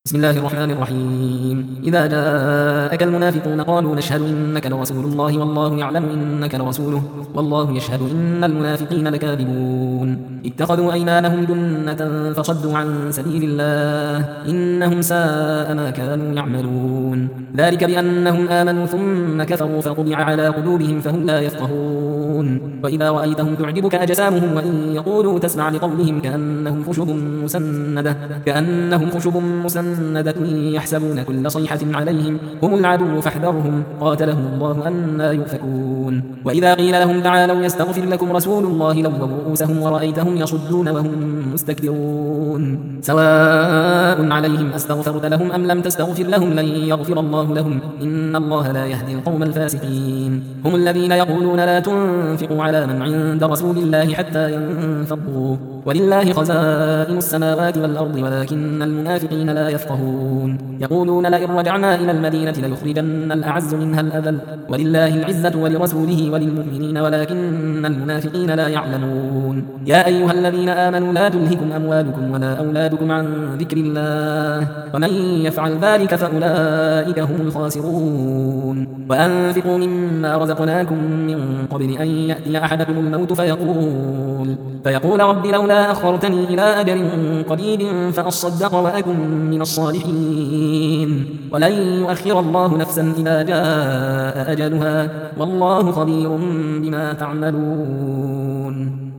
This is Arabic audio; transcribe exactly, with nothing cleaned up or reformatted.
بسم الله الرحمن الرحيم. إذا جاءك المنافقون قالوا نشهد إنك لرسول الله والله يعلم إنك لرسوله والله يشهد إن المنافقين لكاذبون. اتخذوا أيمانهم جنة فصدوا عن سبيل الله إنهم ساء ما كانوا يعملون. ذلك بأنهم آمنوا ثم كفروا فطبع على قلوبهم فهم لا يفقهون. وإذا رأيتهم تعجبك أجسامهم وإن يقولوا تسمع لقولهم كأنهم خشب مسندة كأنهم خشب مسندة يحسبون كل صيحة عليهم هم العدو فاحذرهم قاتلهم الله أنى يؤفكون. وإذا قيل لهم تعالوا يستغفر لكم رسول الله لووا رؤوسهم ورأيتهم يصدون وهم مستكبرون. سواء عليهم أستغفرت لهم أم لم تستغفر لهم لن يغفر الله لهم إن الله لا يهدي القوم الفاسقين. هم الذين يقولون لا تنفقوا على من عند رسول الله حتى ينفضوا ولله خزائن السماوات والأرض ولكن المنافقين لا يفقهون. يقولون لئن رجعنا إلى المدينة ليخرجن الأعز منها الأذل ولله العزة ولرسوله وللمؤمنين ولكن المنافقين لا يعلمون. يا أيها الذين آمنوا لا تلهكم أموالكم ولا أولادكم عن ذكر الله ومن يفعل ذلك فأولئك هم الخاسرون. وأنفقوا مما رزقناكم من قبل أن يأتي أحدكم الموت فيقول فيقول رب لولا أخرتني إلى أجل قريب فأصدق وأكن من الصالحين ولن يؤخر الله نفسا إذا جاء أجلها والله خبير بما تعملون.